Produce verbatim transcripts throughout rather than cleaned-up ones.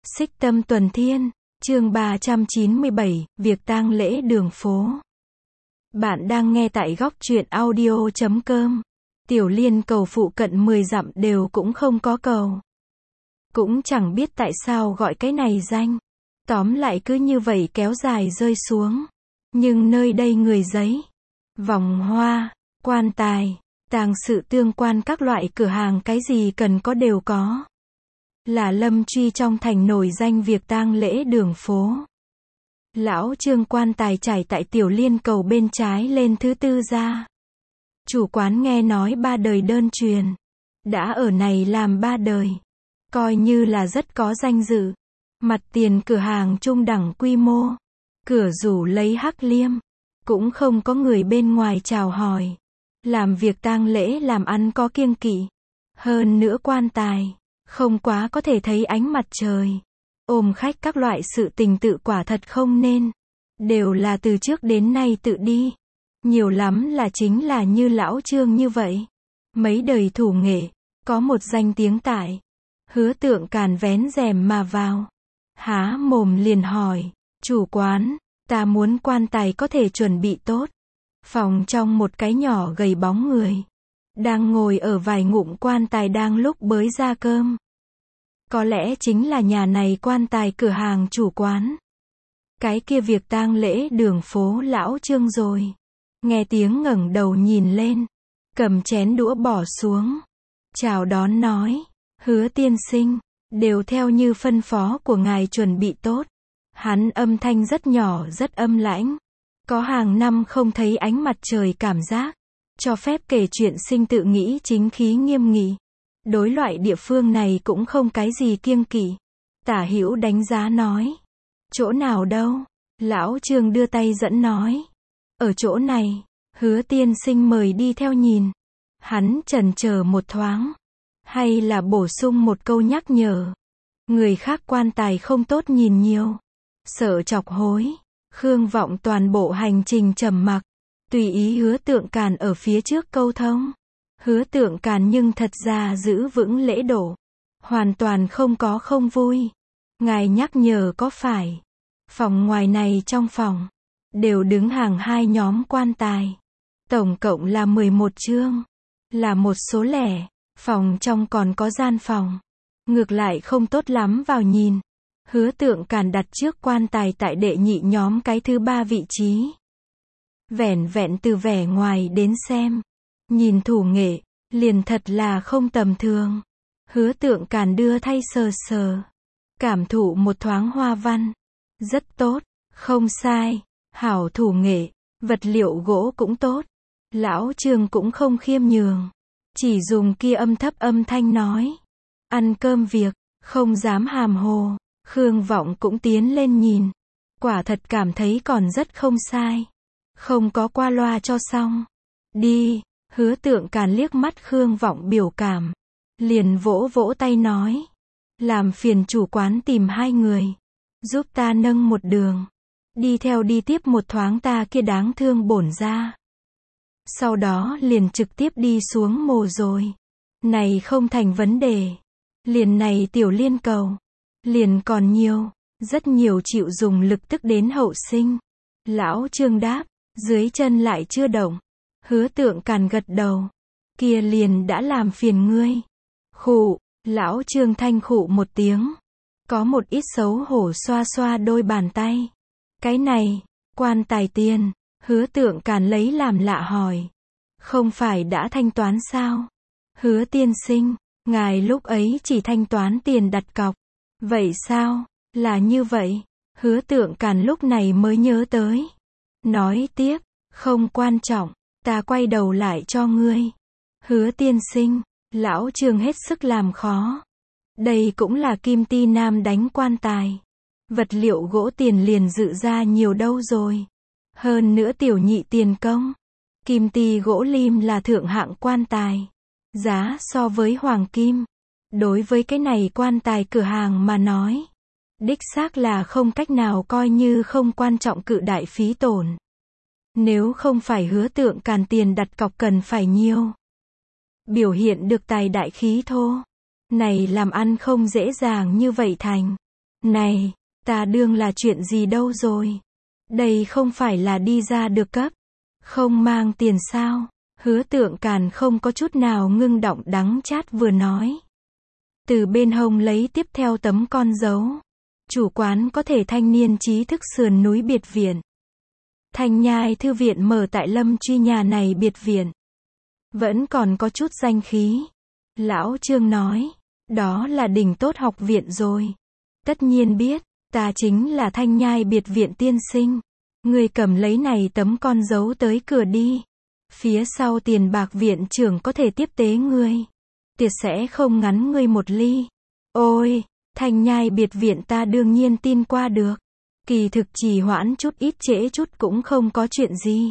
Xích Tâm Tuần Thiên, chương ba trăm chín mươi bảy, việc tang lễ đường phố. Bạn đang nghe tại góc truyện audio chấm com. Tiểu Liên cầu phụ cận mười dặm đều cũng không có cầu. Cũng chẳng biết tại sao gọi cái này danh. Tóm lại cứ như vậy kéo dài rơi xuống. Nhưng nơi đây người giấy, vòng hoa, quan tài, tang sự tương quan các loại cửa hàng cái gì cần có đều có. Là Lâm Truy trong thành nổi danh việc tang lễ đường phố. Lão Trương quan tài trải tại Tiểu Liên cầu bên trái lên thứ tư ra. Chủ quán nghe nói ba đời đơn truyền. Đã ở này làm ba đời. Coi như là rất có danh dự. Mặt tiền cửa hàng trung đẳng quy mô. Cửa rủ lấy hắc liêm. Cũng không có người bên ngoài chào hỏi. Làm việc tang lễ làm ăn có kiêng kỵ. Hơn nữa quan tài không quá có thể thấy ánh mặt trời. Ôm khách các loại sự tình tự quả thật không nên. Đều là từ trước đến nay tự đi. Nhiều lắm là chính là như lão Trương như vậy. Mấy đời thủ nghệ, có một danh tiếng tại. Hứa Tượng Càn vén rèm mà vào. Há mồm liền hỏi, chủ quán, ta muốn quan tài có thể chuẩn bị tốt. Phòng trong một cái nhỏ gầy bóng người. Đang ngồi ở vài ngụm quan tài đang lúc bới ra cơm. Có lẽ chính là nhà này quan tài cửa hàng chủ quán. Cái kia việc tang lễ đường phố lão Trương rồi. Nghe tiếng ngẩng đầu nhìn lên. Cầm chén đũa bỏ xuống. Chào đón nói. Hứa tiên sinh. Đều theo như phân phó của ngài chuẩn bị tốt. Hắn âm thanh rất nhỏ rất âm lãnh. Có hàng năm không thấy ánh mặt trời cảm giác. Cho phép kể chuyện sinh tự nghĩ chính khí nghiêm nghị. Đối loại địa phương này cũng không cái gì kiêng kỵ. Tả Hữu đánh giá nói. Chỗ nào đâu? Lão Trương đưa tay dẫn nói. Ở chỗ này. Hứa tiên sinh mời đi theo nhìn. Hắn chần chờ một thoáng. Hay là bổ sung một câu nhắc nhở. Người khác quan tài không tốt nhìn nhiều. Sợ chọc hối. Khương Vọng toàn bộ hành trình trầm mặc. Tùy ý Hứa Tượng Càn ở phía trước câu thông. Hứa Tượng Càn nhưng thật ra giữ vững lễ độ. Hoàn toàn không có không vui. Ngài nhắc nhở có phải. Phòng ngoài này trong phòng. Đều đứng hàng hai nhóm quan tài. Tổng cộng là mười một chương. Là một số lẻ. Phòng trong còn có gian phòng. Ngược lại không tốt lắm vào nhìn. Hứa Tượng Càn đặt trước quan tài tại đệ nhị nhóm cái thứ ba vị trí. Vẻn vẹn từ vẻ ngoài đến xem. Nhìn thủ nghệ, liền thật là không tầm thường. Hứa Tượng Càn đưa thay sờ sờ. Cảm thụ một thoáng hoa văn. Rất tốt, không sai. Hảo thủ nghệ, vật liệu gỗ cũng tốt. Lão Trương cũng không khiêm nhường. Chỉ dùng kia âm thấp âm thanh nói. Ăn cơm việc, không dám hàm hồ. Khương Vọng cũng tiến lên nhìn. Quả thật cảm thấy còn rất không sai. Không có qua loa cho xong. Đi. Hứa Tượng Càn liếc mắt Khương Vọng biểu cảm. Liền vỗ vỗ tay nói. Làm phiền chủ quán tìm hai người. Giúp ta nâng một đường. Đi theo đi tiếp một thoáng ta kia đáng thương bổn ra. Sau đó liền trực tiếp đi xuống mồ rồi. Này không thành vấn đề. Liền này Tiểu Liên cầu. Liền còn nhiều. Rất nhiều chịu dùng lực tức đến hậu sinh. Lão Trương đáp. Dưới chân lại chưa động. Hứa Tượng Càn gật đầu. Kia liền đã làm phiền ngươi. Khụ. Lão Trương thanh khụ một tiếng. Có một ít xấu hổ xoa xoa đôi bàn tay. Cái này. Quan tài tiền. Hứa Tượng Càn lấy làm lạ hỏi. Không phải đã thanh toán sao? Hứa tiên sinh. Ngài lúc ấy chỉ thanh toán tiền đặt cọc. Vậy sao? Là như vậy. Hứa Tượng Càn lúc này mới nhớ tới. Nói tiếp. Không quan trọng. Ta quay đầu lại cho ngươi. Hứa tiên sinh. Lão Trương hết sức làm khó. Đây cũng là kim ti nam đánh quan tài. Vật liệu gỗ tiền liền dự ra nhiều đâu rồi. Hơn nữa tiểu nhị tiền công. Kim ti gỗ lim là thượng hạng quan tài. Giá so với hoàng kim. Đối với cái này quan tài cửa hàng mà nói. Đích xác là không cách nào coi như không quan trọng cự đại phí tổn. Nếu không phải Hứa Tượng Càn tiền đặt cọc cần phải nhiều. Biểu hiện được tài đại khí thô. Này làm ăn không dễ dàng như vậy thành. Này, ta đương là chuyện gì đâu rồi? Đây không phải là đi ra được cấp. Không mang tiền sao? Hứa Tượng Càn không có chút nào ngưng động đắng chát vừa nói. Từ bên hông lấy tiếp theo tấm con dấu. Chủ quán có thể thanh niên trí thức sườn núi biệt viện. Thanh Nhai thư viện mở tại Lâm Truy nhà này biệt viện. Vẫn còn có chút danh khí. Lão Trương nói, đó là đỉnh tốt học viện rồi. Tất nhiên biết, ta chính là Thanh Nhai biệt viện tiên sinh. Ngươi cầm lấy này tấm con dấu tới cửa đi. Phía sau tiền bạc viện trưởng có thể tiếp tế ngươi. Tiệt sẽ không ngắn ngươi một ly. Ôi, Thanh Nhai biệt viện ta đương nhiên tin qua được. Kỳ thực trì hoãn chút ít trễ chút cũng không có chuyện gì.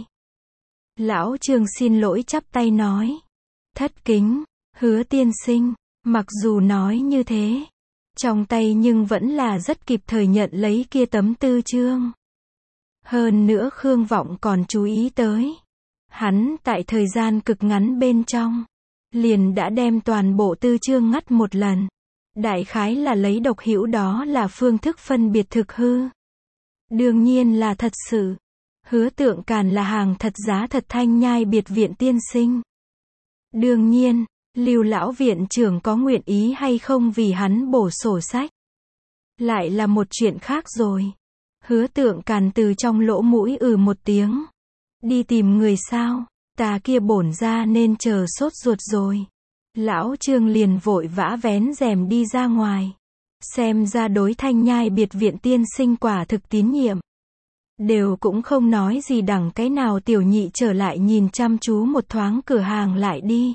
Lão Trương xin lỗi chắp tay nói. Thất kính, Hứa tiên sinh, mặc dù nói như thế, trong tay nhưng vẫn là rất kịp thời nhận lấy kia tấm tư chương. Hơn nữa Khương Vọng còn chú ý tới. Hắn tại thời gian cực ngắn bên trong, liền đã đem toàn bộ tư chương ngắt một lần. Đại khái là lấy độc hữu đó là phương thức phân biệt thực hư. Đương nhiên là thật sự. Hứa Tượng Càn là hàng thật giá thật Thanh Nhai biệt viện tiên sinh. Đương nhiên, Lưu lão viện trưởng có nguyện ý hay không vì hắn bổ sổ sách, lại là một chuyện khác rồi. Hứa Tượng Càn từ trong lỗ mũi ừ một tiếng. Đi tìm người sao? Ta kia bổn ra nên chờ sốt ruột rồi. Lão Trương liền vội vã vén rèm đi ra ngoài. Xem ra đối Thanh Nhai biệt viện tiên sinh quả thực tín nhiệm. Đều cũng không nói gì đẳng cái nào tiểu nhị trở lại nhìn chăm chú một thoáng cửa hàng lại đi.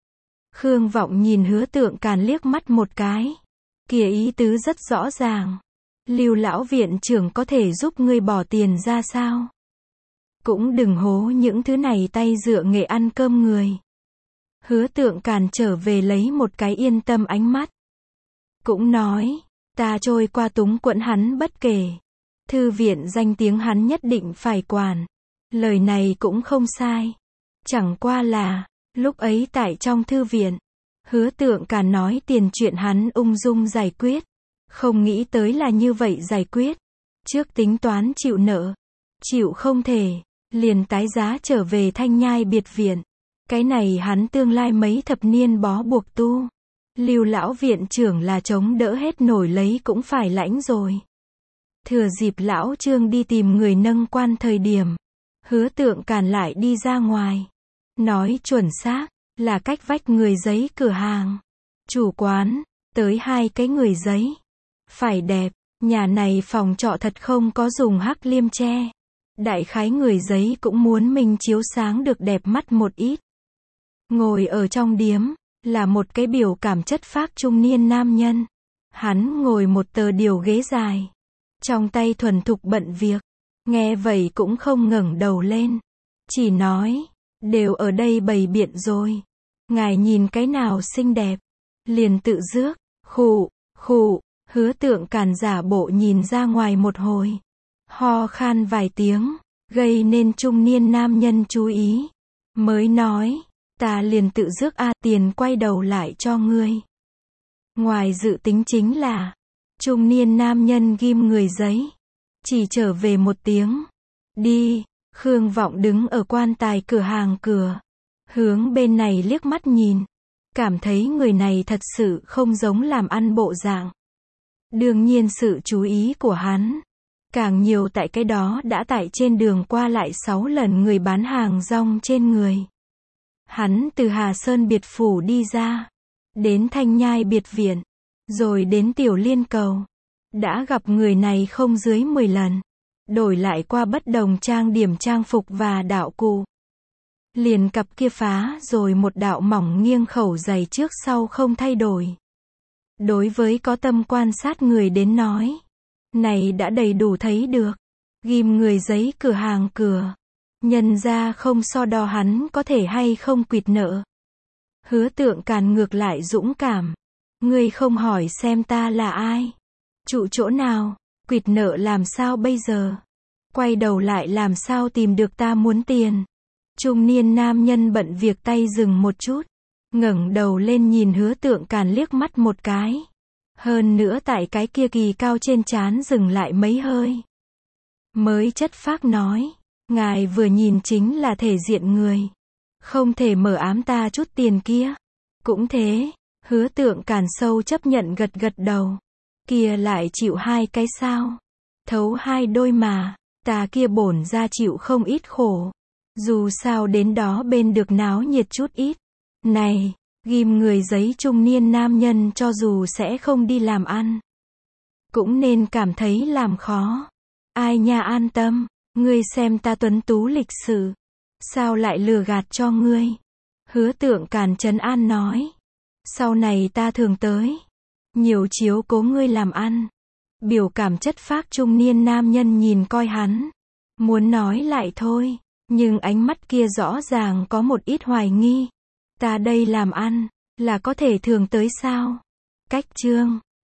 Khương Vọng nhìn Hứa Tượng Càn liếc mắt một cái. Kìa ý tứ rất rõ ràng. Lưu lão viện trưởng có thể giúp ngươi bỏ tiền ra sao? Cũng đừng hố những thứ này tay dựa nghề ăn cơm người. Hứa Tượng Càn trở về lấy một cái yên tâm ánh mắt. Cũng nói, ta trôi qua túng quẫn hắn bất kể. Thư viện danh tiếng hắn nhất định phải quản. Lời này cũng không sai. Chẳng qua là, lúc ấy tại trong thư viện, Hứa Tượng Càn nói tiền chuyện hắn ung dung giải quyết. Không nghĩ tới là như vậy giải quyết. Trước tính toán chịu nợ. Chịu không thể, liền tái giá trở về Thanh Nhai biệt viện. Cái này hắn tương lai mấy thập niên bó buộc tu. Lưu lão viện trưởng là chống đỡ hết nổi lấy cũng phải lãnh rồi. Thừa dịp lão Trương đi tìm người nâng quan thời điểm, Hứa Tượng Càn lại đi ra ngoài. Nói chuẩn xác, là cách vách người giấy cửa hàng. Chủ quán, tới hai cái người giấy. Phải đẹp, nhà này phòng trọ thật không có dùng hắc liêm tre. Đại khái người giấy cũng muốn mình chiếu sáng được đẹp mắt một ít. Ngồi ở trong điếm, là một cái biểu cảm chất phác trung niên nam nhân. Hắn ngồi một tờ điều ghế dài. Trong tay thuần thục bận việc. Nghe vậy cũng không ngẩng đầu lên. Chỉ nói, đều ở đây bày biện rồi. Ngài nhìn cái nào xinh đẹp. Liền tự rước, khụ, khụ. Hứa Tượng Càn giả bộ nhìn ra ngoài một hồi. Ho khan vài tiếng, gây nên trung niên nam nhân chú ý. Mới nói, ta liền tự rước a tiền quay đầu lại cho ngươi. Ngoài dự tính chính là, trung niên nam nhân ghim người giấy. Chỉ trở về một tiếng. Đi, Khương Vọng đứng ở quan tài cửa hàng cửa. Hướng bên này liếc mắt nhìn. Cảm thấy người này thật sự không giống làm ăn bộ dạng. Đương nhiên sự chú ý của hắn, càng nhiều tại cái đó đã tại trên đường qua lại sáu lần người bán hàng rong trên người. Hắn từ Hà Sơn biệt phủ đi ra, đến Thanh Nhai biệt viện, rồi đến Tiểu Liên cầu. Đã gặp người này không dưới mười lần. Đổi lại qua bất đồng trang điểm trang phục và đạo cụ. Liền cặp kia phá rồi một đạo mỏng nghiêng khẩu dày trước sau không thay đổi. Đối với có tâm quan sát người đến nói, này đã đầy đủ thấy được. Ghim người giấy cửa hàng cửa. Nhân ra không so đo hắn có thể hay không quỵt nợ. Hứa Tượng Càn ngược lại dũng cảm. Ngươi không hỏi xem ta là ai. Trụ chỗ nào, quỵt nợ làm sao bây giờ. Quay đầu lại làm sao tìm được ta muốn tiền. Trung niên nam nhân bận việc tay dừng một chút. Ngẩng đầu lên nhìn Hứa Tượng Càn liếc mắt một cái. Hơn nữa tại cái kia kỳ cao trên trán dừng lại mấy hơi. Mới chất phác nói, ngài vừa nhìn chính là thể diện người. Không thể mở ám ta chút tiền kia. Cũng thế, Hứa Tượng Càn sâu chấp nhận gật gật đầu. Kia lại chịu hai cái sao? Thấu hai đôi mà, ta kia bổn ra chịu không ít khổ. Dù sao đến đó bên được náo nhiệt chút ít. Này, ghim người giấy trung niên nam nhân cho dù sẽ không đi làm ăn. Cũng nên cảm thấy làm khó. Ai nha an tâm, ngươi xem ta tuấn tú lịch sự. Sao lại lừa gạt cho ngươi? Hứa Tượng Càn trấn an nói. Sau này ta thường tới. Nhiều chiếu cố ngươi làm ăn. Biểu cảm chất phác trung niên nam nhân nhìn coi hắn. Muốn nói lại thôi. Nhưng ánh mắt kia rõ ràng có một ít hoài nghi. Ta đây làm ăn, là có thể thường tới sao? Cách chương